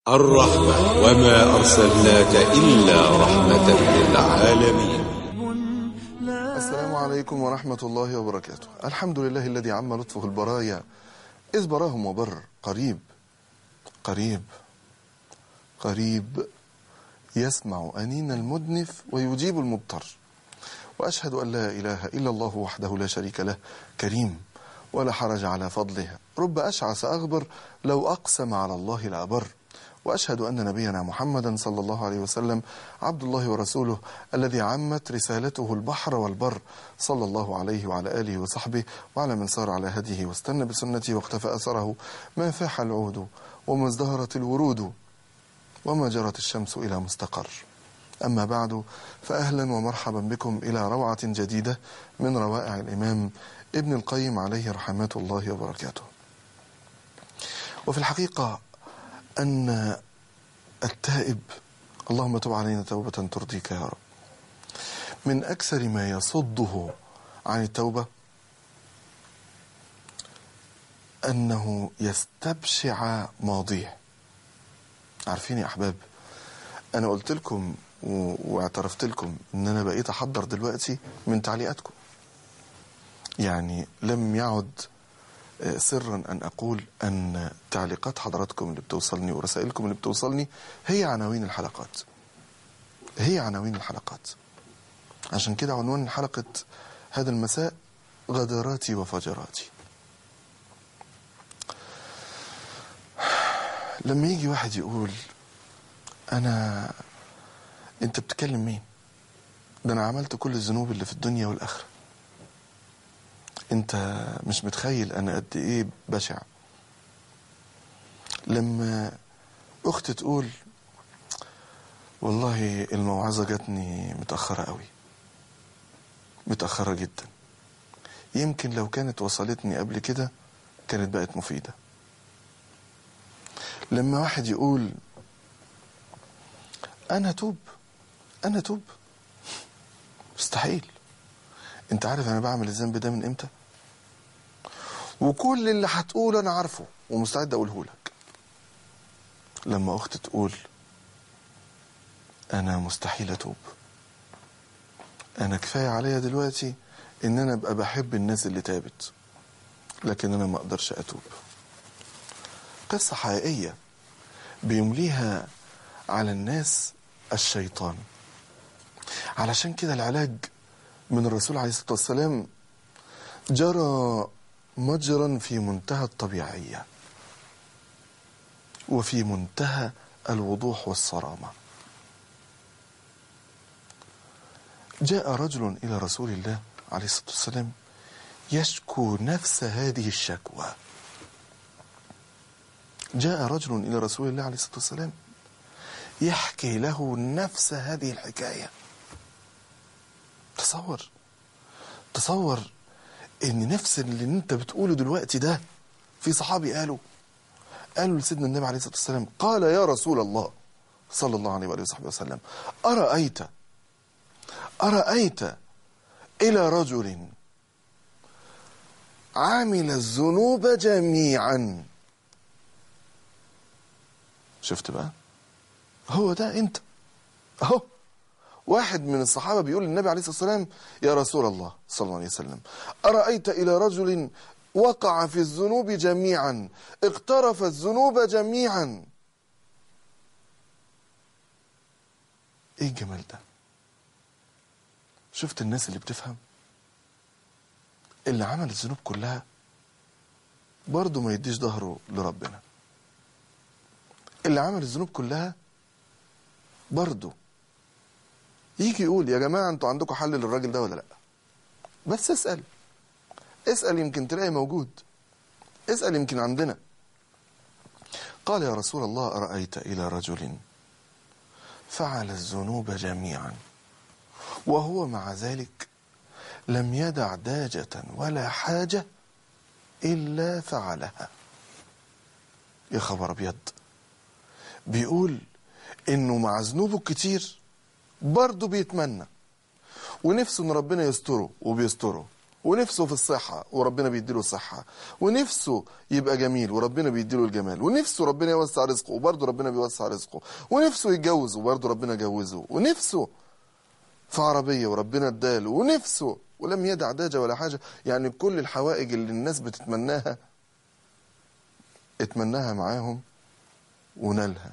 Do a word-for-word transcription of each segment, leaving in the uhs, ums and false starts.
الرحمة وما أرسلناك إلا رحمة للعالمين. السلام عليكم ورحمة الله وبركاته. الحمد لله الذي عم لطفه البرايا إذ براهم وبر. قريب قريب قريب يسمع أنين المدنف ويجيب المضطر. وأشهد أن لا إله إلا الله وحده لا شريك له، كريم ولا حرج على فضله، رب أشعث أغبر لو أقسم على الله لأبر. وأشهد أن نبينا محمدا صلى الله عليه وسلم عبد الله ورسوله الذي عمت رسالته البحر والبر، صلى الله عليه وعلى آله وصحبه وعلى من سار على هديه واستنى بسنته واقتفى أثره، ما فاح العود وما ازدهرت الورود وما جرت الشمس إلى مستقر. أما بعد، فأهلا ومرحبا بكم إلى روعة جديدة من روائع الإمام ابن القيم عليه رحمة الله وبركاته. وفي الحقيقة أن التائب، اللهم تب علينا توبة ترضيك يا رب، من أكثر ما يصده عن التوبة أنه يستبشع ماضيه. عارفين يا أحباب، أنا قلت لكم واعترفت لكم أن أنا بقيت أحضر دلوقتي من تعليقاتكم. يعني لم يعد سرا أن أقول أن تعليقات حضراتكم اللي بتوصلني ورسائلكم اللي بتوصلني هي عناوين الحلقات، هي عناوين الحلقات. عشان كده عنوان حلقة هذا المساء غدراتي وفجراتي. لما يجي واحد يقول أنا أنت بتكلم مين؟ ده أنا عملت كل الذنوب اللي في الدنيا والآخرة، انت مش متخيل انا قد ايه بشع. لما اخت تقول والله الموعظة جاتني متأخرة قوي، متأخرة جدا، يمكن لو كانت وصلتني قبل كده كانت بقت مفيدة. لما واحد يقول انا توب انا توب مستحيل. انت عارف انا بعمل الذنب ده من امتى؟ وكل اللي هتقوله انا عارفه ومستعد اقوله لك. لما اخت تقول انا مستحيل اتوب، انا كفايه عليا دلوقتي ان انا ابقى بحب الناس اللي تابت، لكن انا ما اقدرش اتوب. قصه حقيقيه بيمليها على الناس الشيطان. علشان كده العلاج من الرسول عليه الصلاه والسلام جرى مجرا في منتهى الطبيعية وفي منتهى الوضوح والصرامة. جاء رجل إلى رسول الله عليه الصلاة والسلام يشكو نفس هذه الشكوى. جاء رجل إلى رسول الله عليه الصلاة والسلام يحكي له نفس هذه الحكاية. تصور تصور ان نفس اللي انت بتقوله دلوقتي ده في صحابي قالوا قالوا لسيدنا النبي عليه الصلاة والسلام. قال يا رسول الله صلى الله عليه وآله وصحبه وسلم، أرأيت أرأيت إلى رجل عامل الذنوب جميعا. شفت بقى؟ هو ده انت اهو. واحد من الصحابة بيقول للنبي عليه الصلاة والسلام يا رسول الله صلى الله عليه وسلم، أرأيت إلى رجل وقع في الذنوب جميعا، اقترف الذنوب جميعا. ايه الجمال ده؟ شفت الناس اللي بتفهم؟ اللي عمل الذنوب كلها برضه ما يديش ظهره لربنا. اللي عمل الذنوب كلها برضه يجي يقول يا جماعة انتوا عندكم حل للراجل ده ولا لا؟ بس اسأل اسأل يمكن تلاقي موجود، اسأل يمكن عندنا. قال يا رسول الله أرأيت إلى رجل فعل الذنوب جميعا وهو مع ذلك لم يدع داجة ولا حاجة إلا فعلها. يا خبر أبيض. بيقول إنه مع ذنوبه كتير برضه بيتمنى ونفسه ان ربنا يستره وبيستره، ونفسه في الصحة وربنا بيديله الصحة، ونفسه يبقى جميل وربنا بيديله الجمال، ونفسه ربنا يوسع رزقه وبرضه ربنا بيوسع رزقه، ونفسه يتجوز وبرضه ربنا جوزه، ونفسه في عربية وربنا اداله، ونفسه ولم يدع داجة ولا حاجة. يعني كل الحوائج اللي الناس بتتمناها اتمناها معاهم ونالها.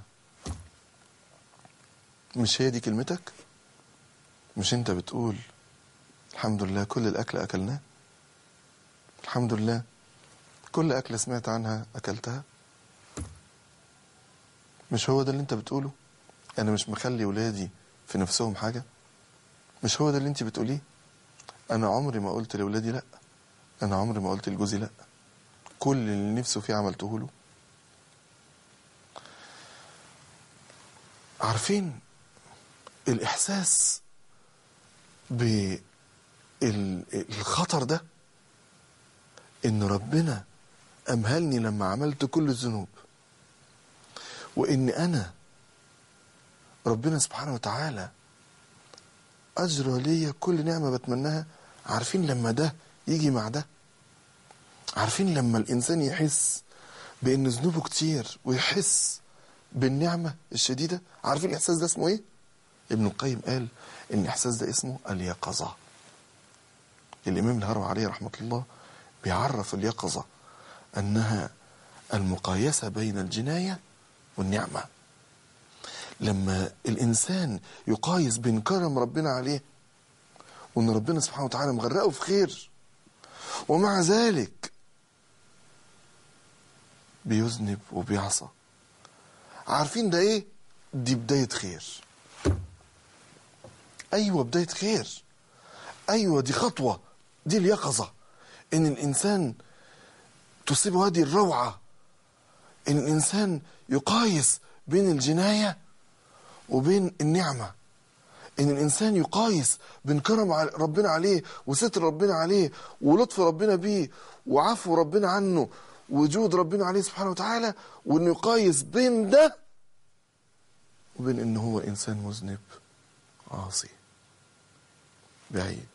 مش هي دي كلمتك؟ مش انت بتقول الحمد لله كل الأكل أكلناه؟ الحمد لله كل أكل سمعت عنها أكلتها؟ مش هو ده اللي انت بتقوله؟ أنا مش مخلي ولادي في نفسهم حاجة؟ مش هو ده اللي انت بتقوليه؟ أنا عمري ما قلت لولادي لأ، أنا عمري ما قلت لجوزي لأ، كل اللي نفسه فيه عملته له. عارفين الإحساس بالخطر ده، إن ربنا أمهلني لما عملت كل الذنوب، وإن أنا ربنا سبحانه وتعالى أجرى لي كل نعمة بتمناها. عارفين لما ده يجي مع ده، عارفين لما الإنسان يحس بأن ذنوبه كتير ويحس بالنعمة الشديدة، عارفين الإحساس ده اسمه إيه؟ ابن القيم قال إن الإحساس ده اسمه اليقظة. الإمام الهروي عليه رحمة الله بيعرف اليقظة أنها المقايسة بين الجناية والنعمة. لما الإنسان يقايس بين كرم ربنا عليه وأن ربنا سبحانه وتعالى مغرقه في خير، ومع ذلك بيذنب وبيعصى، عارفين ده إيه؟ دي بداية خير. أيوة بداية خير، أيوة دي خطوة، دي اليقظة، إن الإنسان تصيبه هذه الروعة، إن الإنسان يقايس بين الجناية وبين النعمة، إن الإنسان يقايس بين كرم ربنا عليه وستر ربنا عليه ولطف ربنا بيه وعفو ربنا عنه وجود ربنا عليه سبحانه وتعالى، وإنه يقايس بين ده وبين إنه هو إنسان مذنب عاصي بعيد.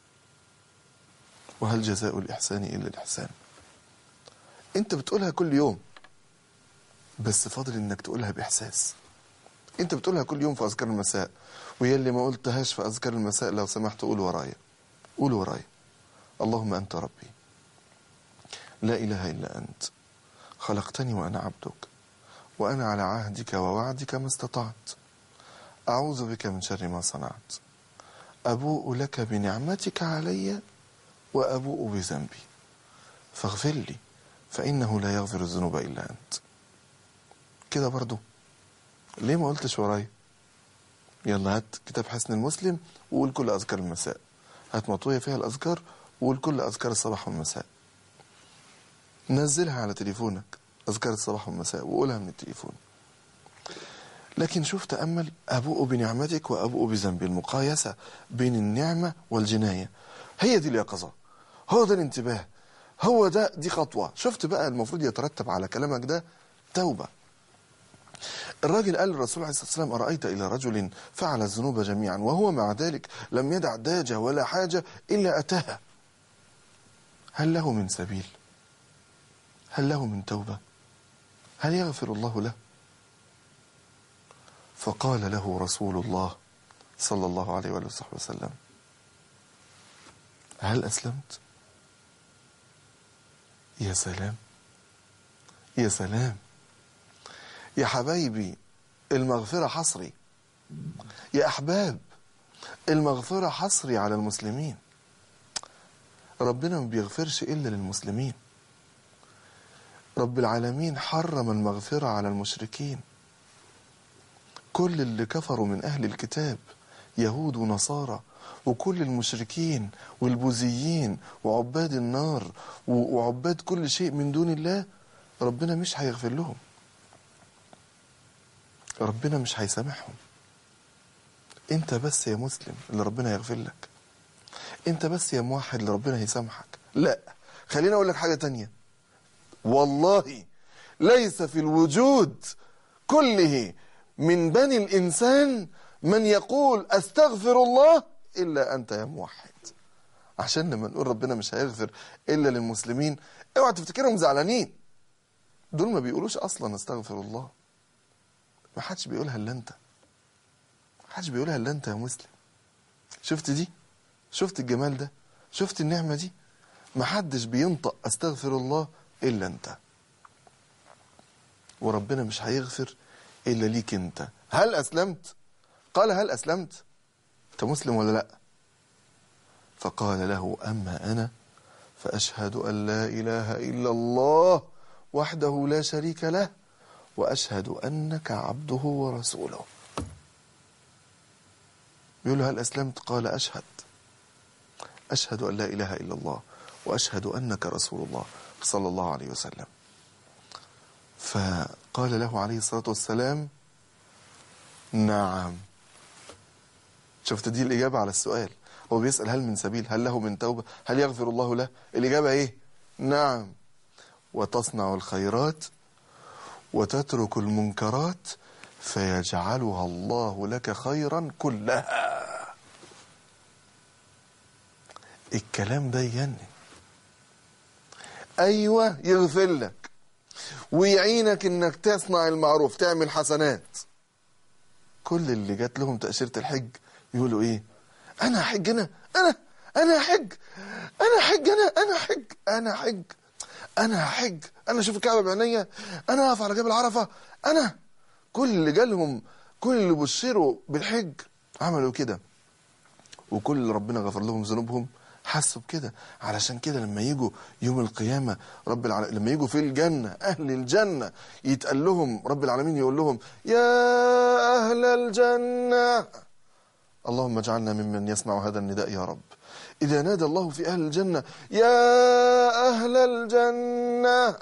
وهل جزاء الإحسان إلا الإحسان؟ أنت بتقولها كل يوم، بس فاضل إنك تقولها بإحساس. أنت بتقولها كل يوم في أذكار المساء، ويا اللي ما قلتهاش في أذكار المساء لو سمحت قول ورايا، قول ورايا: اللهم أنت ربي لا إله إلا أنت، خلقتني وأنا عبدك، وأنا على عهدك ووعدك ما استطعت، أعوذ بك من شر ما صنعت، أبوء لك بنعمتك علي وأبوء بذنبي فاغفر لي فإنه لا يغفر الذنوب إلا أنت. كده برضو ليه ما قلتش ورايا؟ يلا هات كتاب حسن المسلم وقول كل أذكار المساء، هات مطوية فيها الأذكار وقول كل أذكار الصباح والمساء، نزلها على تليفونك أذكار الصباح والمساء وقولها من التليفون. لكن شوف تأمل: أبوء بنعمتك وأبوء بذنبي، المقايسة بين النعمة والجناية، هي دي اليقظة، هو ده الانتباه، هو ده دي خطوة. شفت بقى المفروض يترتب على كلامك ده توبة. الراجل قال للرسول عليه الصلاة والسلام: أرأيت إلى رجل فعل الذنوب جميعا وهو مع ذلك لم يدع داجة ولا حاجة إلا أتاها، هل له من سبيل؟ هل له من توبة؟ هل يغفر الله له؟ فقال له رسول الله صلى الله عليه وآله وصحبه وسلم: هل أسلمت؟ يا سلام يا سلام يا حبايبي، المغفرة حصري يا أحباب، المغفرة حصري على المسلمين. ربنا ما بيغفرش إلا للمسلمين. رب العالمين حرم المغفرة على المشركين. كل اللي كفروا من أهل الكتاب يهود ونصارى، وكل المشركين والبوذيين وعباد النار وعباد كل شيء من دون الله، ربنا مش هيغفر لهم، ربنا مش هيسامحهم. انت بس يا مسلم اللي ربنا يغفر لك، انت بس يا موحد اللي ربنا هيسامحك. لا، خلينا اقول لك حاجة تانية، والله ليس في الوجود كله من بني الإنسان من يقول أستغفر الله إلا أنت يا موحد. عشان لما نقول ربنا مش هيغفر الا للمسلمين، اوعى تفتكرهم زعلانين. دول ما بيقولوش اصلا استغفر الله. ما حدش بيقولها الا انت. ما حدش بيقولها الا انت يا مسلم. شفت دي؟ شفت الجمال ده؟ شفت النعمة دي؟ ما حدش بينطق استغفر الله الا انت. وربنا مش هيغفر الا ليك انت. هل اسلمت؟ قال هل اسلمت؟ انت مسلم ولا لا؟ فقال له اما انا فاشهد ان لا اله الا الله وحده لا شريك له واشهد انك عبده ورسوله. يقول له هل اسلمت؟ قال اشهد اشهد ان لا اله الا الله واشهد انك رسول الله صلى الله عليه وسلم. فقال له عليه الصلاه والسلام نعم. شفت دي الاجابه على السؤال. هو بيسال هل من سبيل، هل له من توبه، هل يغفر الله له؟ الاجابه ايه؟ نعم. وتصنع الخيرات وتترك المنكرات فيجعلها الله لك خيرا كلها. الكلام ده يجنن. ايوه يغفر لك ويعينك انك تصنع المعروف، تعمل حسنات. كل اللي جات لهم تأشيرة الحج يقولوا ايه؟ انا حج، انا انا انا حج انا حج انا انا حج انا حج انا حج انا اشوف الكعبه بعينيا، انا اقف على جبل عرفه، انا. كل اللي جالهم، كل اللي بشروا بالحج عملوا كده. وكل اللي ربنا غفر لهم ذنوبهم حسوا بكده. علشان كده لما يجوا يوم القيامه رب العالمين، لما يجوا في الجنه اهل الجنه يتقال لهم رب العالمين يقول لهم يا اهل الجنه، اللهم اجعلنا ممن يسمع هذا النداء يا رب. إذا نادى الله في أهل الجنة يا أهل الجنة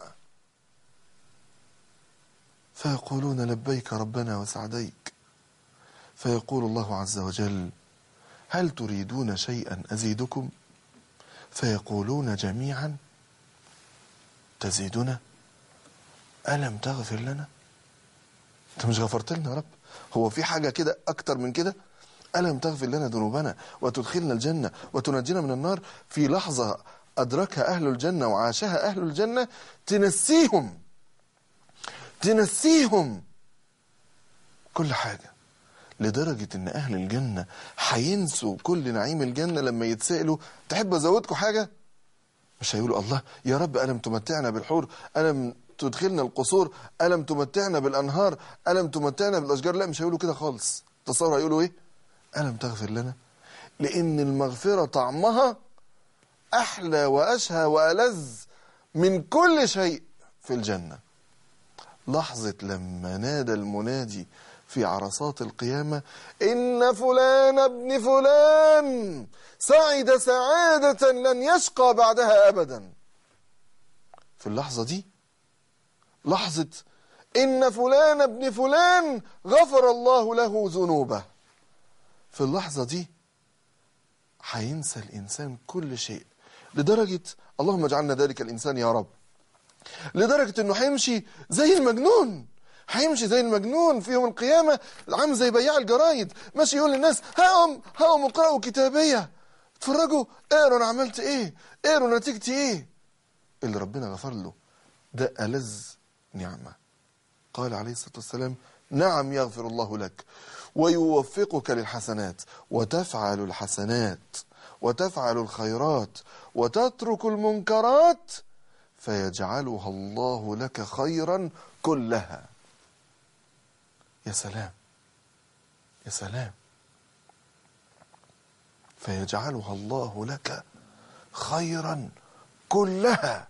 فيقولون لبيك ربنا وسعديك، فيقول الله عز وجل هل تريدون شيئا أزيدكم؟ فيقولون جميعا تزيدنا؟ ألم تغفر لنا؟ أنت مش غفرت لنا يا رب؟ هو في حاجة كده أكتر من كده؟ ألم تغفر لنا ذنوبنا وتدخلنا الجنة وتنجينا من النار؟ في لحظة أدركها أهل الجنة وعاشها أهل الجنة تنسيهم تنسيهم كل حاجة، لدرجة إن أهل الجنة هينسوا كل نعيم الجنة. لما يتسألوا تحب أزودكم حاجة؟ مش هيقولوا الله يا رب ألم تمتعنا بالحور، ألم تدخلنا القصور، ألم تمتعنا بالأنهار، ألم تمتعنا بالأشجار. لا، مش هيقولوا كده خالص. تصور هيقولوا إيه؟ ألم تغفر لنا. لأن المغفرة طعمها أحلى وأشهى وألذ من كل شيء في الجنة. لحظة لما نادى المنادي في عرصات القيامة إن فلان ابن فلان سعد سعادة لن يشقى بعدها أبدا. في اللحظة دي لحظة إن فلان ابن فلان غفر الله له ذنوبه، في اللحظة دي هينسى الإنسان كل شيء، لدرجة اللهم اجعلنا ذلك الإنسان يا رب، لدرجة إنه هيمشي زي المجنون. هيمشي زي المجنون في يوم القيامة، عامل زي بياع الجرايد ماشي يقول للناس هقوم هقوم اقرأوا كتابية، اتفرجوا اقروا انا عملت ايه، اقروا نتيجتي ايه. اللي ربنا غفر له ده ألذ نعمة. قال عليه الصلاة والسلام نعم يغفر الله لك ويوفقك للحسنات وتفعل الحسنات وتفعل الخيرات وتترك المنكرات فيجعلها الله لك خيرا كلها. يا سلام يا سلام. فيجعلها الله لك خيرا كلها.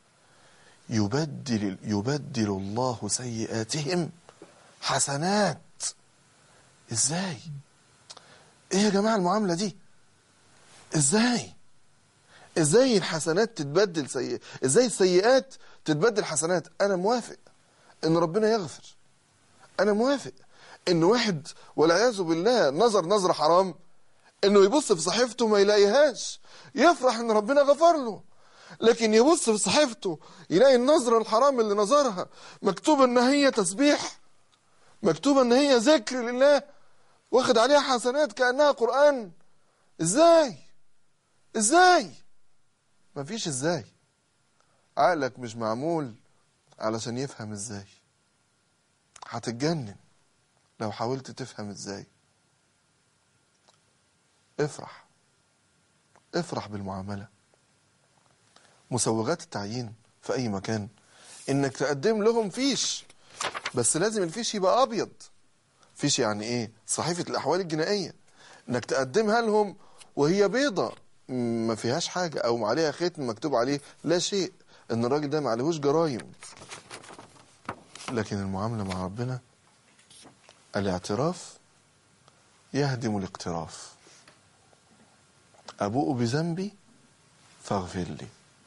يبدل يبدل الله سيئاتهم حسنات. ازاي؟ ايه يا جماعة المعاملة دي؟ ازاي؟ ازاي الحسنات تتبدل سيئات؟ ازاي السيئات تتبدل حسنات؟ انا موافق ان ربنا يغفر، انا موافق ان واحد والعياذ بالله نظر نظرة حرام، انه يبص في صحيفته ما يلاقيهاش يفرح ان ربنا غفر له، لكن يبص في صحيفته يلاقي النظرة الحرام اللي نظرها مكتوب ان هي تسبيح، مكتوب ان هي ذكر لله، واخد عليها حسنات كأنها قرآن. ازاي؟ ازاي؟ مفيش ازاي. عقلك مش معمول علشان يفهم ازاي. هتتجنن لو حاولت تفهم ازاي. افرح، افرح بالمعاملة. مسوغات التعيين في اي مكان انك تقدم لهم فيش، بس لازم الفيش يبقى ابيض. فيش يعني ايه؟ صحيفة الاحوال الجنائية، انك تقدمها لهم وهي بيضة ما فيهاش حاجة، او عليها ختم مكتوب عليه لا شيء، ان الراجل ده ما عليهوش جرايم. لكن المعاملة مع ربنا الاعتراف يهدم الاقتراف. أبوء بذنبي فاغفر لي.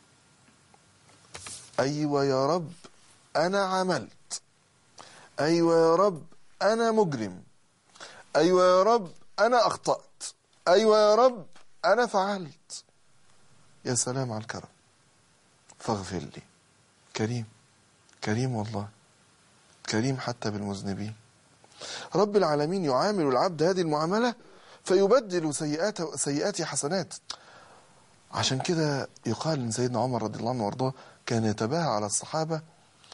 أيوة يا رب أنا عملت، أيوة يا رب أنا مجرم، أيوة يا رب أنا أخطأت، أيوة يا رب أنا فعلت. يا سلام على الكرم. فاغفر لي. كريم، كريم والله، كريم حتى بالمذنبين. رب العالمين يعامل العبد هذه المعاملة فيبدل سيئات سيئات حسنات. عشان كده يقال ان سيدنا عمر رضي الله عنه وارضاه كان يتباهى على الصحابة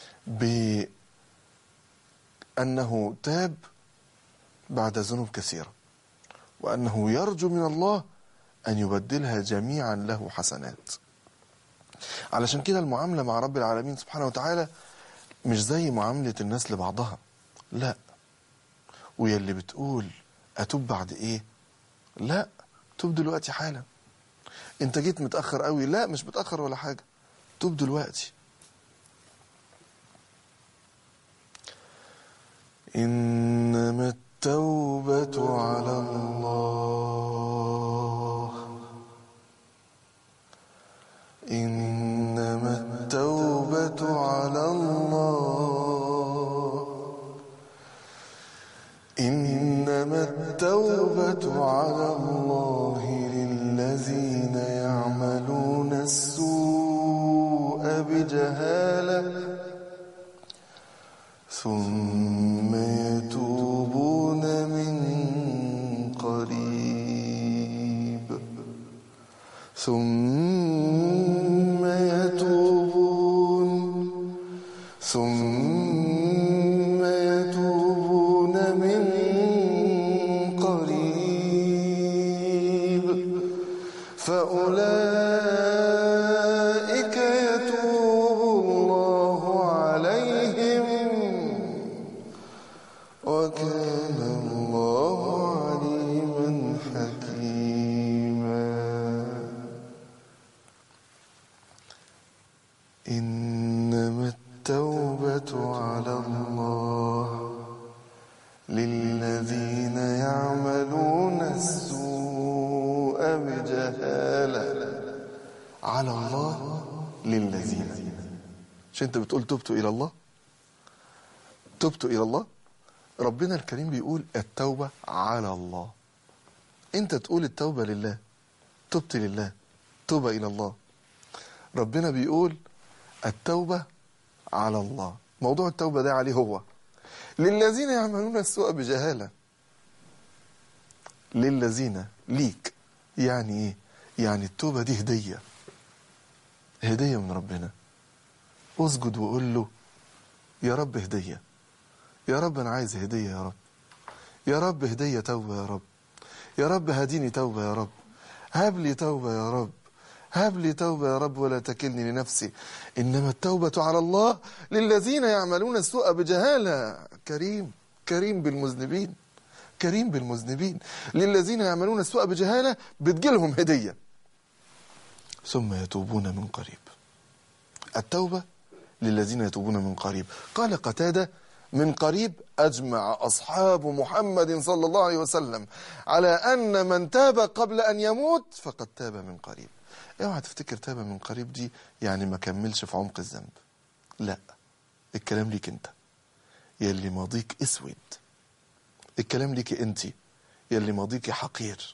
بأنه تاب بعد ذنوب كثيرة، وأنه يرجو من الله أن يبدلها جميعا له حسنات. علشان كده المعاملة مع رب العالمين سبحانه وتعالى مش زي معاملة الناس لبعضها، لا. ويلي بتقول أتوب بعد إيه؟ لا، توب دلوقتي حالا. انت جيت متأخر قوي، لا مش متأخر ولا حاجة، توب دلوقتي. إنما التوبة على الله، إنما التوبة على الله، إنما التوبة على الله للذين يعملون السوء بجهالة ثم يتوبون من قريب، ثم يتوبون ثم يتوبون من قريب فأولئك يتوب الله عليهم وكان الله عليما حكيما. إنما التوبة على الله للذين يعملون السوء بجهالة. على الله للذين، مش انت بتقول تبت إلى الله؟ تبت إلى الله. ربنا الكريم بيقول التوبة على الله. انت تقول التوبة لله، تبت لله، توبة إلى الله. ربنا بيقول التوبة على الله. موضوع التوبة ده عليه هو. للذين يعملون السوء بجهالة. للذين، ليك. يعني ايه؟ يعني التوبة دي هدية، هدية من ربنا. اسجد وقول له يا رب هدية، يا رب أنا عايز هدية، يا رب يا رب هدية توبة، يا رب يا رب هديني توبة، يا رب هب لي توبة، يا رب هب لي توبة يا رب ولا تكلني لنفسي. إنما التوبة على الله للذين يعملون السوء بجهالة. كريم، كريم بالمذنبين، كريم بالمذنبين. للذين يعملون السوء بجهالة بتجيلهم هدية ثم يتوبون من قريب. التوبة للذين يتوبون من قريب. قال قتادة من قريب أجمع أصحاب محمد صلى الله عليه وسلم على أن من تاب قبل أن يموت فقد تاب من قريب. اوعى تفتكر تاب من قريب دي يعني ما كملش في عمق الذنب، لا. الكلام ليك انت يلي ماضيك اسود، الكلام ليك انت يلي ماضيك حقير.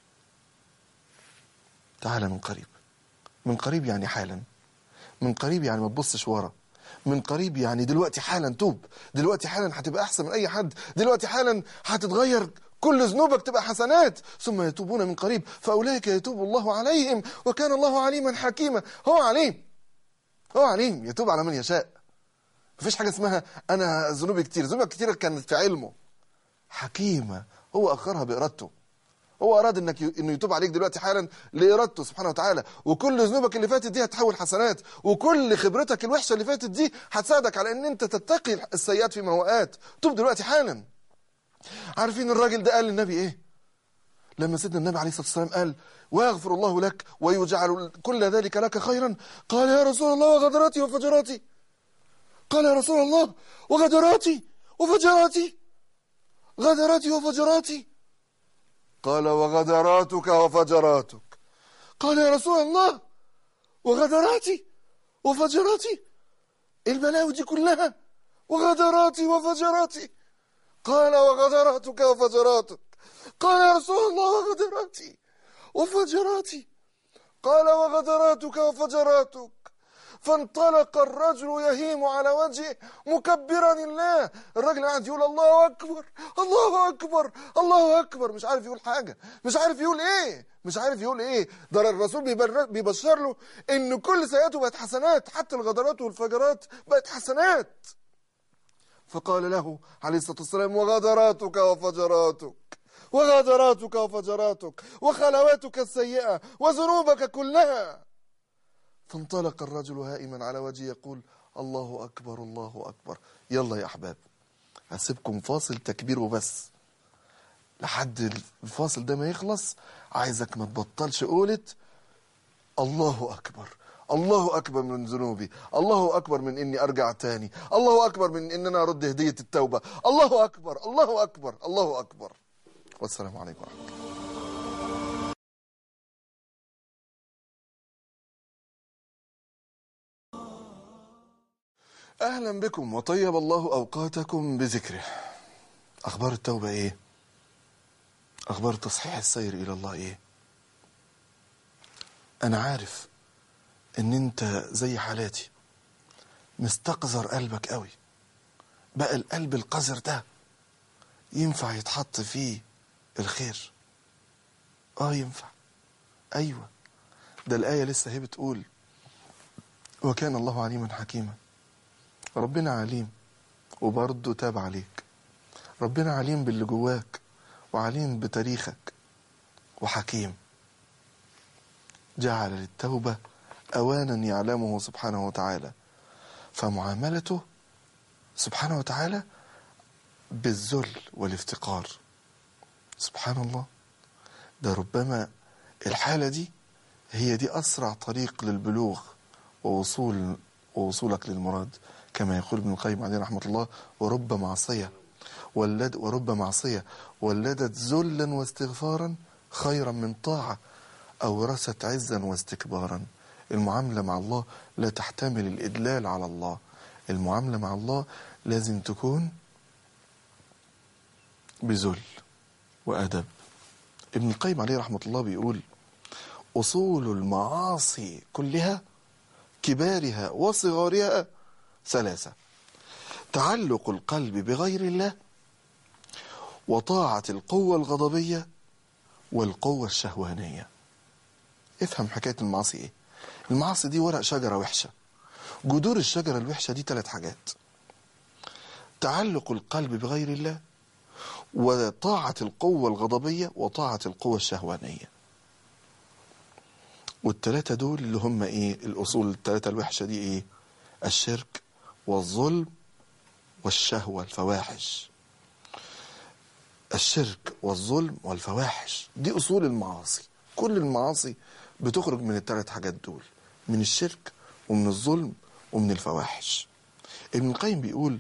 تعال من قريب. من قريب يعني حالا، من قريب يعني ما تبصش ورا، من قريب يعني دلوقتي حالا توب، دلوقتي حالا هتبقى احسن من اي حد، دلوقتي حالا هتتغير كل ذنوبك تبقى حسنات ثم يتوبون من قريب فأولئك يتوب الله عليهم وكان الله عليما حكيما. هو عليم، هو عليم يتوب على من يشاء. مفيش حاجة اسمها أنا ذنوبي كتير، ذنوبك كتير كانت في علمه. حكيمة، هو أخرها بإرادته، هو أراد إنك ي... إنه يتوب عليك دلوقتي حالا لإرادته سبحانه وتعالى. وكل ذنوبك اللي فاتت دي هتحول حسنات، وكل خبرتك الوحشة اللي فاتت دي هتساعدك على إن أنت تتقي السيئات فيما هو آت. توب دلوقتي حالا. عارفين الراجل ده قال للنبي إيه لما سيدنا النبي عليه الصلاة والسلام قال ويغفر الله لك ويجعل كل ذلك لك خيرا؟ قال يا رسول الله وغدراتي وفجراتي. قال يا رسول الله وغدراتي وفجراتي، غدراتي وفجراتي. قال وغدراتك وفجراتك. قال يا رسول الله وغدراتي وفجراتي، البلاوي دي كلها وغدراتي وفجراتي. قال وغدراتك وفجراتك. قال يا رسول الله وغدراتي وفجراتي. قال وغدراتك وفجراتك. فانطلق الرجل يهيم على وجهه مكبرا الله. الراجل قاعد يقول الله أكبر الله أكبر الله أكبر، مش عارف يقول حاجة، مش عارف يقول إيه، مش عارف يقول إيه. ده الرسول بيبشر له إن كل سيئاته بقت حسنات، حتى الغدرات والفجرات بقت حسنات. فقال له عليه الصلاة والسلام وغدراتك وفجراتك وغدراتك وفجراتك وخلواتك السيئة وذنوبك كلها. فانطلق الرجل هائما على وجهه يقول الله أكبر الله أكبر. يلا يا أحباب هسيبكم فاصل تكبير وبس. لحد الفاصل ده ما يخلص عايزك ما تبطلش قولة الله أكبر، الله أكبر من ذنوبي، الله أكبر من إني أرجع تاني، الله أكبر من إن أنا أرد هدية التوبة، الله أكبر الله أكبر الله أكبر. والسلام عليكم ورحمة الله. أهلا بكم وطيب الله أوقاتكم بذكره. أخبار التوبة إيه؟ أخبار تصحيح السير إلى الله إيه؟ أنا عارف إن أنت زي حالاتي مستقذر قلبك قوي. بقى القلب القذر ده ينفع يتحط فيه الخير؟ آه ينفع، أيوة. ده الآية لسه هي بتقول وكان الله عليما حكيما. ربنا عليم وبرضه تاب عليك. ربنا عليم باللي جواك وعليم بتاريخك وحكيم. جعل للتوبة أوانا يعلمه سبحانه وتعالى، فمعاملته سبحانه وتعالى بالذل والافتقار. سبحان الله، ده ربما الحالة دي هي دي أسرع طريق للبلوغ ووصول ووصولك للمراد، كما يقول ابن القيم عليه رحمة الله ورب معصية ولد ورب معصية ولدت ذلا واستغفارا خيرا من طاعة أورثت عزا واستكبارا. المعاملة مع الله لا تحتمل الإدلال على الله. المعاملة مع الله لازم تكون بذل وأدب. ابن القيم عليه رحمة الله بيقول أصول المعاصي كلها كبارها وصغارها ثلاثة: تعلق القلب بغير الله، وطاعة القوة الغضبية، والقوة الشهوانية. افهم حكاية المعاصي ايه. المعاصي دي ورق شجرة وحشة، جذور الشجرة الوحشة دي ثلاث حاجات: تعلق القلب بغير الله، وطاعة القوة الغضبية، وطاعة القوة الشهوانية. والثلاثة دول اللي هم ايه الأصول الثلاثة الوحشة دي ايه؟ الشرك والظلم والشهوة الفواحش. الشرك والظلم والفواحش دي أصول المعاصي. كل المعاصي بتخرج من الثلاث حاجات دول، من الشرك ومن الظلم ومن الفواحش. ابن القيم بيقول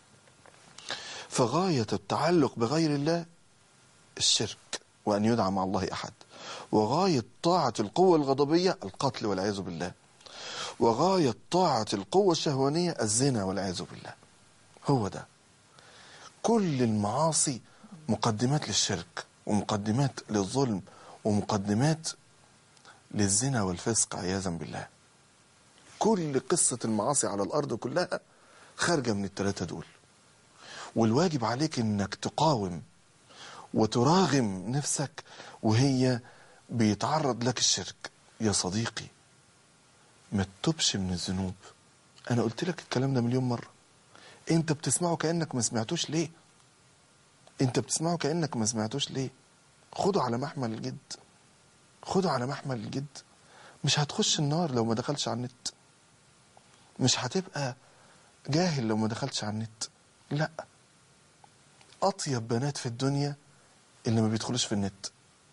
فغاية التعلق بغير الله الشرك وأن يدعى مع الله أحد، وغاية طاعة القوة الغضبية القتل والعياذ بالله، وغاية طاعة القوة الشهوانية الزنا والعياذ بالله. هو ده. كل المعاصي مقدمات للشرك ومقدمات للظلم ومقدمات للزنا والفسق عياذا بالله. كل قصة المعاصي على الأرض كلها خارجة من الثلاثة دول. والواجب عليك انك تقاوم وتراغم نفسك وهي بيتعرض لك الشرك. يا صديقي ما تتوبش من الذنوب. انا قلت لك الكلام ده مليون مرة، انت بتسمعه كأنك ما سمعتوش ليه؟ انت بتسمعه كأنك ما سمعتوش ليه؟ خده على محمل الجد، خده على محمل الجد. مش هتخش النار لو ما دخلش على النت، مش هتبقى جاهل لو ما دخلتش على النت. لا، اطيب بنات في الدنيا اللي ما بيدخلوش في النت،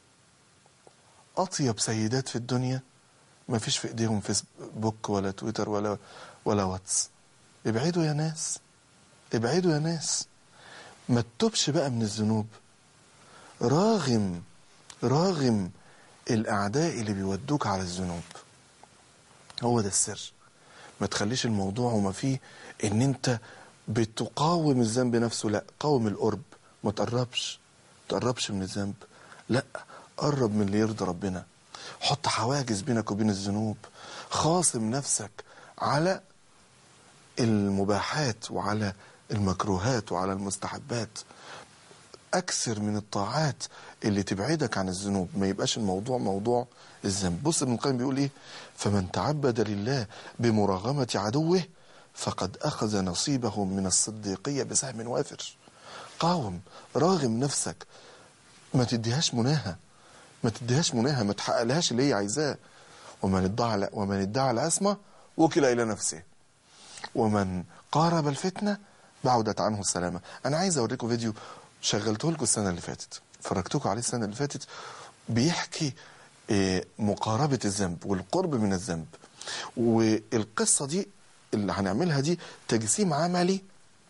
اطيب سيدات في الدنيا ما فيش في ايديهم فيسبوك ولا تويتر ولا ولا واتس. ابعدوا يا ناس، ابعدوا يا ناس. ما تتوبش بقى من الذنوب، راغم راغم الاعداء اللي بيودوك على الذنوب. هو ده السر. ما تخليش الموضوع وما فيه ان انت بتقاوم الذنب نفسه، لا، قاوم القرب. ما تقربش تقربش من الذنب، لا، قرب من اللي يرضي ربنا. حط حواجز بينك وبين الذنوب، خاصم نفسك على المباحات وعلى المكروهات وعلى المستحبات. اكثر من الطاعات اللي تبعدك عن الذنوب، ما يبقاش الموضوع موضوع الذنب. بص ابن القيم بيقول ايه؟ فمن تعبد لله بمراغمة عدوه فقد اخذ نصيبه من الصديقية بسهم وافر. قاوم، راغم نفسك، ما تديهاش مناهة، ما تديهاش مناهة، ما تحققلهاش اللي هي عايزاه. ومن ادعى ومن ادعى العصمة وكل الى نفسه، ومن قارب الفتنة بعدت عنه السلامة. انا عايز اوريكم فيديو شغلته لكم السنة اللي فاتت، فرجتكم عليه السنة اللي فاتت، بيحكي مقاربة الذنب والقرب من الذنب. والقصة دي اللي هنعملها دي تجسيم عملي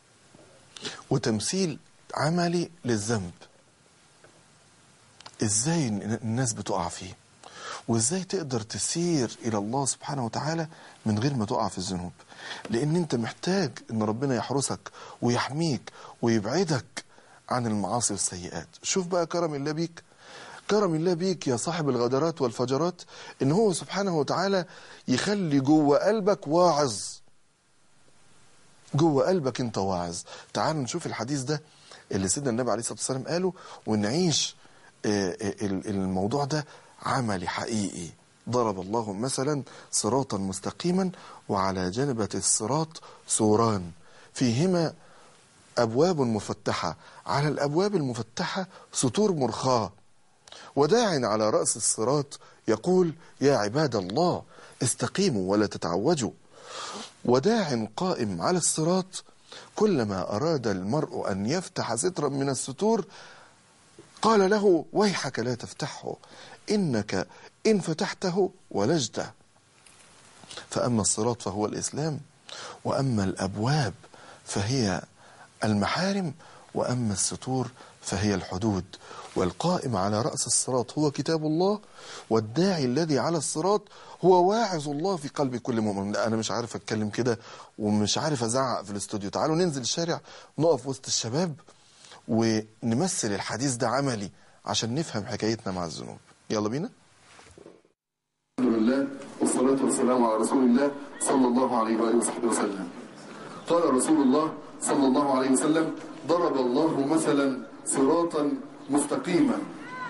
وتمثيل عملي للذنب، ازاي الناس بتقع فيه، وازاي تقدر تسير الى الله سبحانه وتعالى من غير ما تقع في الذنوب. لان انت محتاج ان ربنا يحرسك ويحميك ويبعدك عن المعاصي والسيئات. شوف بقى كرم الله بيك، كرم الله بيك يا صاحب الغدرات والفجرات، ان هو سبحانه وتعالى يخلي جوه قلبك واعظ، جوه قلبك انت واعظ. تعالوا نشوف الحديث ده اللي سيدنا النبي عليه الصلاة والسلام قاله، ونعيش الموضوع ده عملي حقيقي. ضرب الله مثلا صراطا مستقيما وعلى جانبة الصراط سوران فيهما أبواب مفتحة، على الأبواب المفتحة سطور مرخاة، وداع على رأس الصراط يقول يا عباد الله استقيموا ولا تتعوجوا. وداع قائم على الصراط كلما أراد المرء أن يفتح سترا من الستور قال له ويحك لا تفتحه إنك إن فتحته ولجته. فأما الصراط فهو الإسلام، وأما الأبواب فهي المحارم، وأما الستور فهي الحدود. والقائم على رأس الصراط هو كتاب الله، والداعي الذي على الصراط هو واعظ الله في قلب كل مؤمن. أنا مش عارف أتكلم كده ومش عارف أزعق في الاستوديو. تعالوا ننزل الشارع، نقف وسط الشباب ونمثل الحديث ده عملي عشان نفهم حكايتنا مع الذنوب. يلا بينا. الحمد لله والصلاة والسلام على رسول الله صلى الله عليه وآله وصحبه وسلم. قال رسول الله صلى الله عليه وسلم ضرب الله مثلا صراطا مستقيما،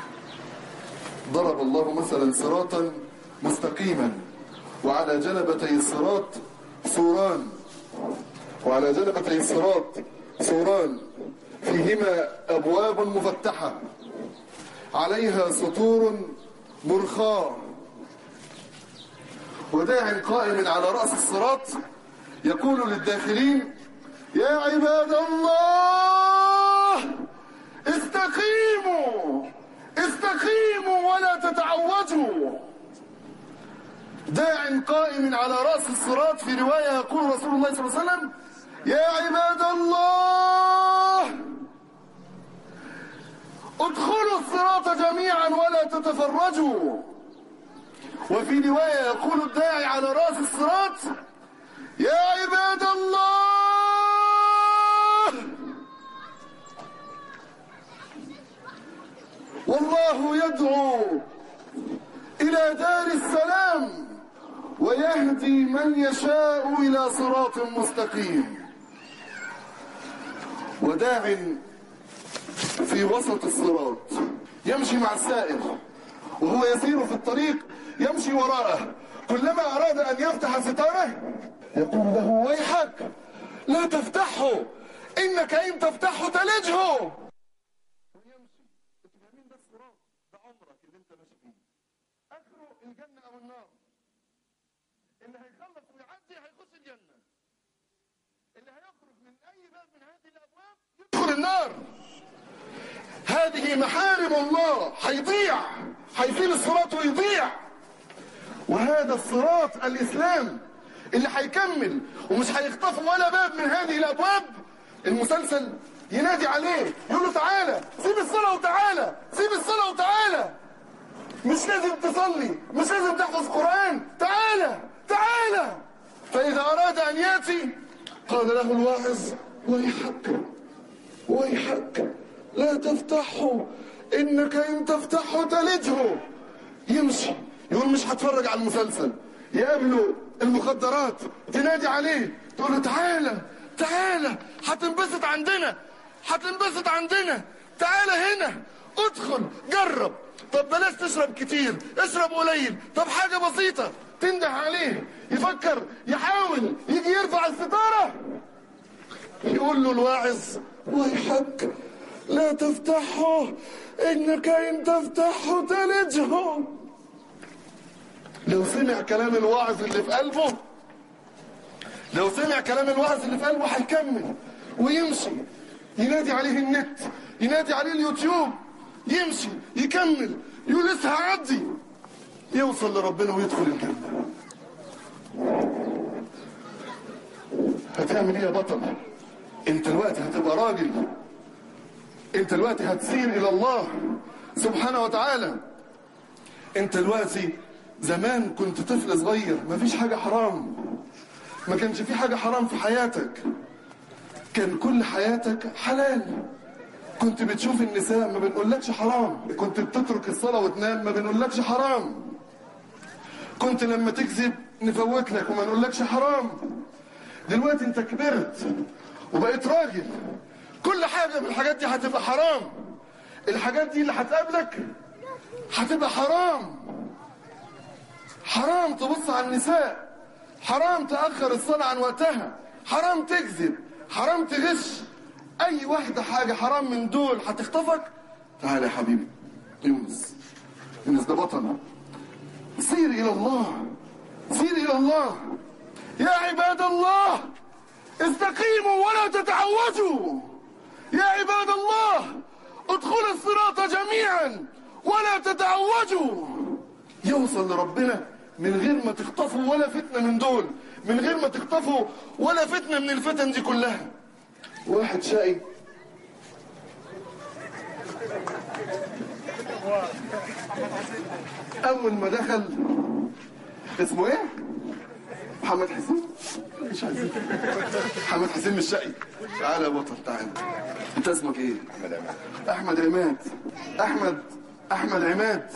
ضرب الله مثلا صراطا مستقيما وعلى جنبتي الصراط سوران، وعلى جنبتي الصراط سوران فيهما أبواب مفتحة عليها سطور مرخاة، وداع قائم على رأس الصراط يقول للداخلين يا عباد الله استقيموا استقيموا ولا تتعوجوا. داع قائم على رأس الصراط في رواية يقول رسول الله صلى الله عليه وسلم يا عباد الله ادخلوا الصراط جميعا ولا تتفرجوا. وفي رواية يقول الداعي على رأس الصراط يا عباد الله والله يدعو إلى دار السلام ويهدي من يشاء إلى صراط مستقيم. وداع في في وسط الصراط يمشي مع السائر، وهو يسير في الطريق يمشي وراءه، كلما أراد أن يفتح ستاره يقول له ويحك لا تفتحه إنك إن تفتحه تلجه. ويمشي. انتوا فاهمين ده الصراط؟ ده عمرك اللي انت ماشي فيه، آخره الجنة أو النار. اللي هيخلص ويعدي هيخش الجنة، اللي هيخرج من أي باب من هذه الأبواب يدخل النار. هذه محارم الله، هيضيع، هيسيب الصراط ويضيع. وهذا الصراط الإسلام اللي هيكمل ومش هيخطف ولا باب من هذه الأبواب. المسلسل ينادي عليه يقول له تعالى سيب الصلاة وتعالى، سيب الصلاة وتعالى، مش لازم تصلي، مش لازم تحفظ قرآن، تعالى تعالى. فإذا أراد أن يأتي قال له الواعظ ويحك ويحك لا تفتحه إنك إن تفتحه تلجه. يمشي يقول مش هتفرج على المسلسل، يقابله المخدرات تنادي عليه تقول له تعالى تعالى هتنبسط عندنا، هتنبسط عندنا، تعالى هنا ادخل جرب. طب بلاش تشرب كتير، اشرب قليل، طب حاجة بسيطة تنده عليه يفكر يحاول يجي يرفع الستارة. يقول له الواعظ ويحك لا تفتحه انك ان تفتحه تلجه. لو سمع كلام الواعظ اللي في قلبه، لو سمع كلام الواعظ اللي في قلبه هيكمل ويمشي، ينادي عليه النت، ينادي عليه اليوتيوب، يمشي يكمل يقول لسه هعدي، يوصل لربنا ويدخل الجنة. هتعمل ايه يا بطل؟ انت الوقت هتبقى راجل، انت الوقت هتسير الى الله سبحانه وتعالى. انت الوقت زمان كنت طفل صغير، مفيش حاجة حرام، ما كانش في حاجة حرام في حياتك، كان كل حياتك حلال. كنت بتشوف النساء ما بنقولكش حرام، كنت بتترك الصلاة وتنام ما بنقولكش حرام، كنت لما تكذب نفوت لك وما نقولكش حرام. دلوقتي انت كبرت وبقيت راجل، كل حاجة من الحاجات دي هتبقى حرام. الحاجات دي اللي هتقابلك هتبقى حرام. حرام تبص على النساء، حرام تأخر الصلاة عن وقتها، حرام تكذب، حرام تغش، اي واحدة حاجة حرام من دول هتخطفك. تعال يا حبيبي يونس، يونس ده بطل، سير الى الله، سير الى الله. يا عباد الله استقيموا ولا تتعوجوا، يا عباد الله ادخلوا الصراط جميعا ولا تتعوجوا. يوصل لربنا من غير ما تخطفوا ولا فتنة من دول، من غير ما تخطفوا ولا فتنة من الفتن دي كلها. واحد شقي اول ما دخل، اسمه ايه؟ محمد حسين؟ مش عايزين محمد حسين مش شقي. تعالى يا بطل تعالى، انت اسمك ايه؟ احمد عماد. احمد احمد عماد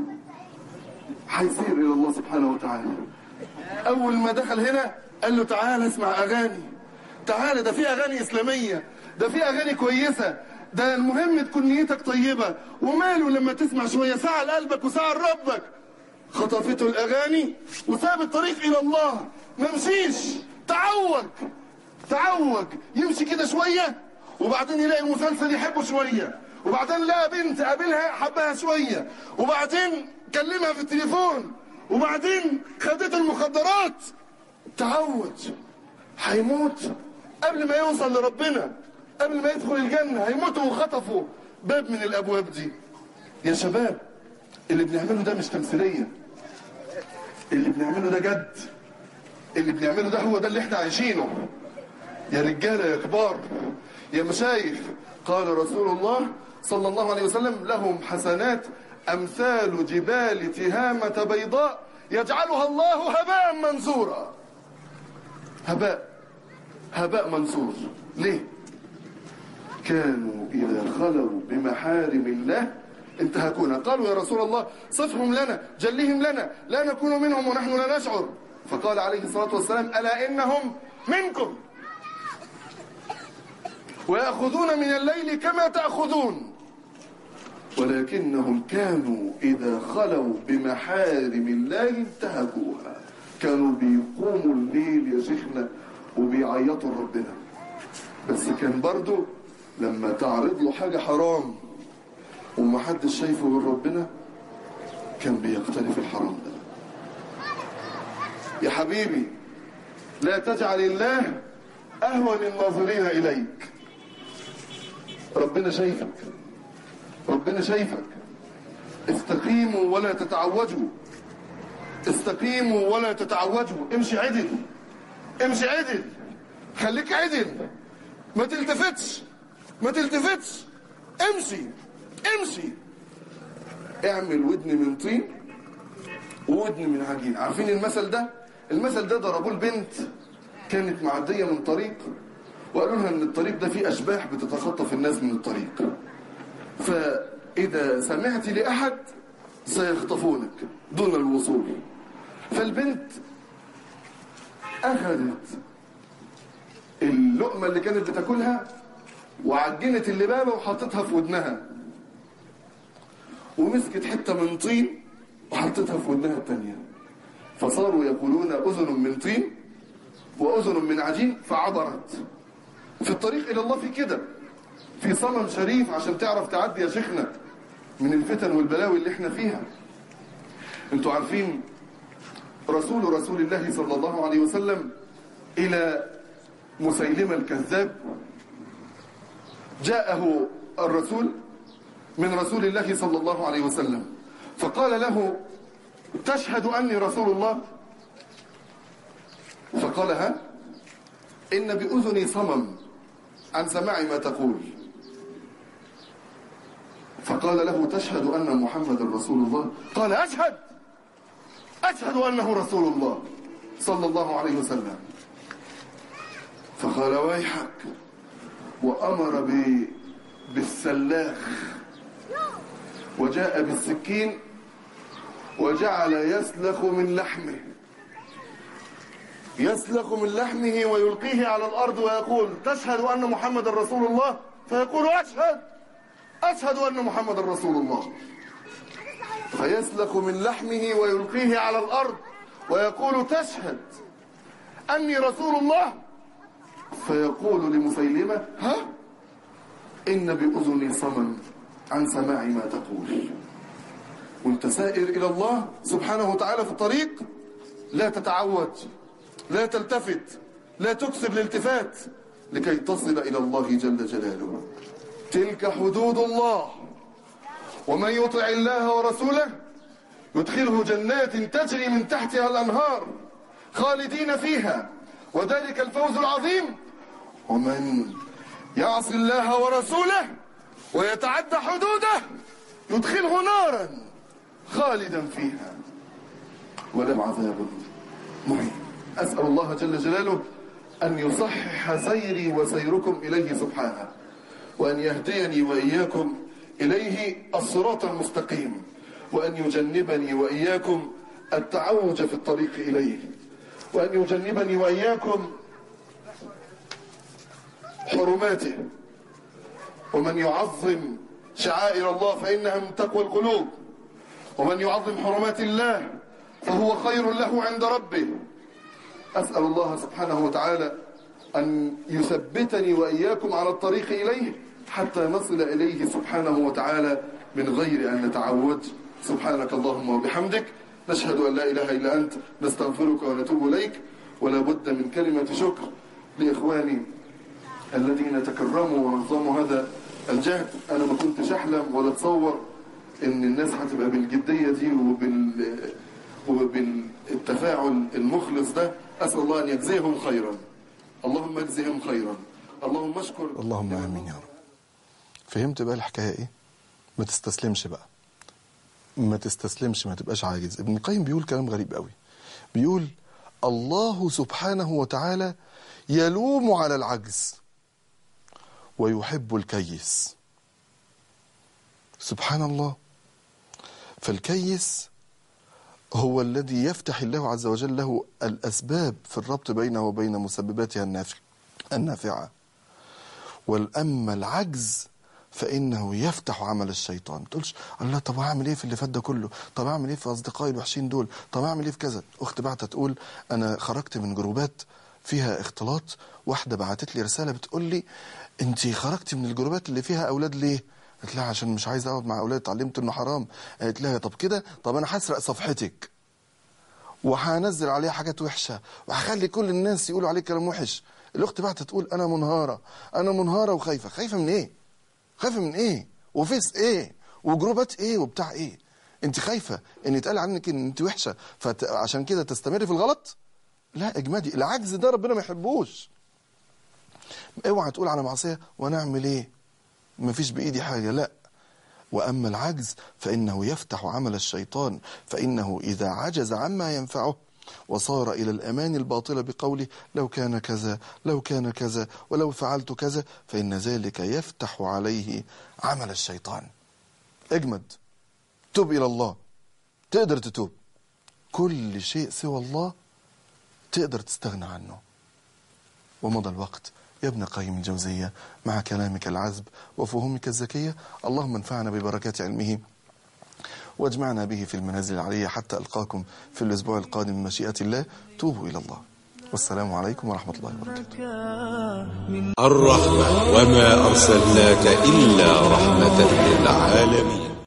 هيسير الى الله سبحانه وتعالى. اول ما دخل هنا قال له تعالى اسمع اغاني، تعالى ده في اغاني اسلاميه، ده في اغاني كويسه، ده المهم تكون نيتك طيبه، وماله لما تسمع شويه ساعه لقلبك وساعه لربك. خطفته الاغاني وساب الطريق الى الله، ما مشيش، تعوج تعوج يمشي كده شويه وبعدين يلاقي المسلسل يحبه شويه، وبعدين لقى بنت قابلها حبها شويه، وبعدين كلمها في التليفون، وبعدين خدت المخدرات. تعوج، هيموت قبل ما يوصل لربنا، قبل ما يدخل الجنة هيموتوا وخطفوا باب من الأبواب دي. يا شباب اللي بنعمله ده مش تمثيلية، اللي بنعمله ده جد، اللي بنعمله ده هو ده اللي احنا عايشينه. يا رجالة يا كبار يا مشايخ، قال رسول الله صلى الله عليه وسلم لهم حسنات أمثال جبال تهامة بيضاء يجعلها الله هباء منثورا. هباء هباء منثور. ليه؟ كانوا إذا خلوا بمحارم الله انتهكونا. قالوا يا رسول الله صفهم لنا، جلهم لنا، لا نكون منهم ونحن لا نشعر. فقال عليه الصلاة والسلام ألا إنهم منكم ويأخذون من الليل كما تأخذون ولكنهم كانوا إذا خلوا بمحارم الله انتهكوها. كانوا بيقوموا الليل يا شيخنا وبيعيطوا لربنا، بس كان برضو لما تعرض له حاجة حرام ومحدش شايفه من ربنا كان بيقترف الحرام ده. يا حبيبي لا تجعل الله أهون الناظرين إليك. ربنا شايفك، ربنا شايفك. استقيموا ولا تتعوجوا، استقيموا ولا تتعوجوا. امشي عدل، امشي عدل، خليك عدل، ما تلتفتش، ما تلتفتش، امشي امشي. اعمل ودن من طين وودن من عجين. عارفين المثل ده؟ المثل ده ضربوه البنت كانت معدية من طريق وقالوا لها ان الطريق ده فيه اشباح بتتخطف الناس من الطريق، فاذا سمعت لاحد سيخطفونك دون الوصول. فالبنت اخذت اللقمة اللي كانت بتاكلها وعجنت اللبابة وحطتها في ودنها، ومسكت حتة من طين وحطتها في ودنها التانية، فصاروا يقولون أذن من طين وأذن من عجين فعبرت. في الطريق إلى الله في كده، في صمم شريف عشان تعرف تعدي يا شيخنا من الفتن والبلاوي اللي احنا فيها. انتوا عارفين رسول رسول الله صلى الله عليه وسلم إلى مسيلمة الكذاب، جاءه الرسول من رسول الله صلى الله عليه وسلم فقال له تشهد أني رسول الله؟ فقال ها إن بأذني صمم عن سماع ما تقول. فقال له تشهد أن محمد رسول الله؟ قال أشهد، أشهد أنه رسول الله صلى الله عليه وسلم. فقال ويحك، وأمر ب... بالسلاخ وجاء بالسكين وجعل يسلخ من لحمه، يسلخ من لحمه ويلقيه على الأرض ويقول تشهد أن محمد رسول الله؟ فيقول أشهد، أشهد أن محمد رسول الله. فيسلخ من لحمه ويلقيه على الأرض ويقول تشهد أني رسول الله؟ فيقول لمسيلمة ها إن بأذني صمم عن سماع ما تقول. وانت سائر إلى الله سبحانه وتعالى في الطريق لا تتعود، لا تلتفت، لا تكسر الالتفات لكي تصل إلى الله جل جلاله. تلك حدود الله، ومن يطع الله ورسوله يدخله جنات تجري من تحتها الأنهار خالدين فيها وذلك الفوز العظيم. ومن يعص الله ورسوله ويتعدى حدوده يدخله نارا خالدا فيها وله عذاب مهين. أسأل الله جل جلاله أن يصحح سيري وسيركم إليه سبحانه، وأن يهديني وإياكم إليه الصراط المستقيم، وأن يجنبني وإياكم التعوج في الطريق إليه، وأن يجنبني وإياكم حرماته. ومن يعظم شعائر الله فإنها من تقوى القلوب، ومن يعظم حرمات الله فهو خير له عند ربه. أسأل الله سبحانه وتعالى أن يثبتني وإياكم على الطريق إليه حتى نصل إليه سبحانه وتعالى من غير أن نتعود. سبحانك اللهم وبحمدك، نشهد أن لا إله إلا أنت، نستغفرك ونتوب إليك. ولا بد من كلمة شكر لإخواني الذين تكرموا ونظموا هذا الجهد. أنا ما كنتش أحلم ولا أتصور إن الناس هتبقى بالجدية دي وبال وبالتفاعل المخلص ده. أسأل الله أن يجزيهم خيرا، اللهم اجزهم خيرا، اللهم اشكر. اللهم آمين يا رب. فهمت بقى الحكاية إيه؟ ما تستسلمش بقى، ما تستسلمش، ما تبقاش عاجز. ابن القيم بيقول كلام غريب قوي، بيقول الله سبحانه وتعالى يلوم على العجز ويحب الكيس. سبحان الله. فالكيس هو الذي يفتح الله عز وجل له الأسباب في الربط بينه وبين مسبباتها النافعة. والأما العجز فإنه يفتح عمل الشيطان. ما تقولش الله طب هعمل ايه في اللي فات ده كله، طب هعمل ايه في اصدقائي الوحشين دول، طب هعمل ايه في كذا. اخت بعتت تقول انا خرجت من جروبات فيها اختلاط، واحده بعتت لي رساله بتقول لي انت خرجتي من الجروبات اللي فيها اولاد ليه؟ قلت لها عشان مش عايز اقعد مع اولاد، اتعلمت انه حرام. قالت لها طب كده، طب انا هسرق صفحتك وهنزل عليها حاجات وحشه وهخلي كل الناس يقولوا عليك كلام وحش. الاخت بعتت تقول انا منهاره، انا منهاره وخايفه. خايفه من ايه؟ خايفه من ايه؟ وفيس ايه؟ وجروبات ايه وبتاع ايه؟ انت خايفه ان يتقال عنك ان انت وحشه فعشان كده تستمري في الغلط؟ لا اجمدي. العجز ده ربنا ما يحبوش. اوعى تقول على معصيه وانا اعمل ايه؟ مفيش بايدي حاجه. لا، واما العجز فانه يفتح عمل الشيطان، فانه اذا عجز عما ينفعه وصار الى الامان الباطله بقوله لو كان كذا لو كان كذا ولو فعلت كذا، فان ذلك يفتح عليه عمل الشيطان. اجمد، توب الى الله، تقدر تتوب. كل شيء سوى الله تقدر تستغنى عنه. ومضى الوقت يا ابن قيم الجوزية مع كلامك العذب وفهومك الذكية. اللهم انفعنا ببركات علمه واجمعنا به في المنازل العلية حتى ألقاكم في الأسبوع القادم من مشيئة الله. توبوا إلى الله، والسلام عليكم ورحمة الله وبركاته. الرحمة وما أرسلناك إلا رحمة للعالمين.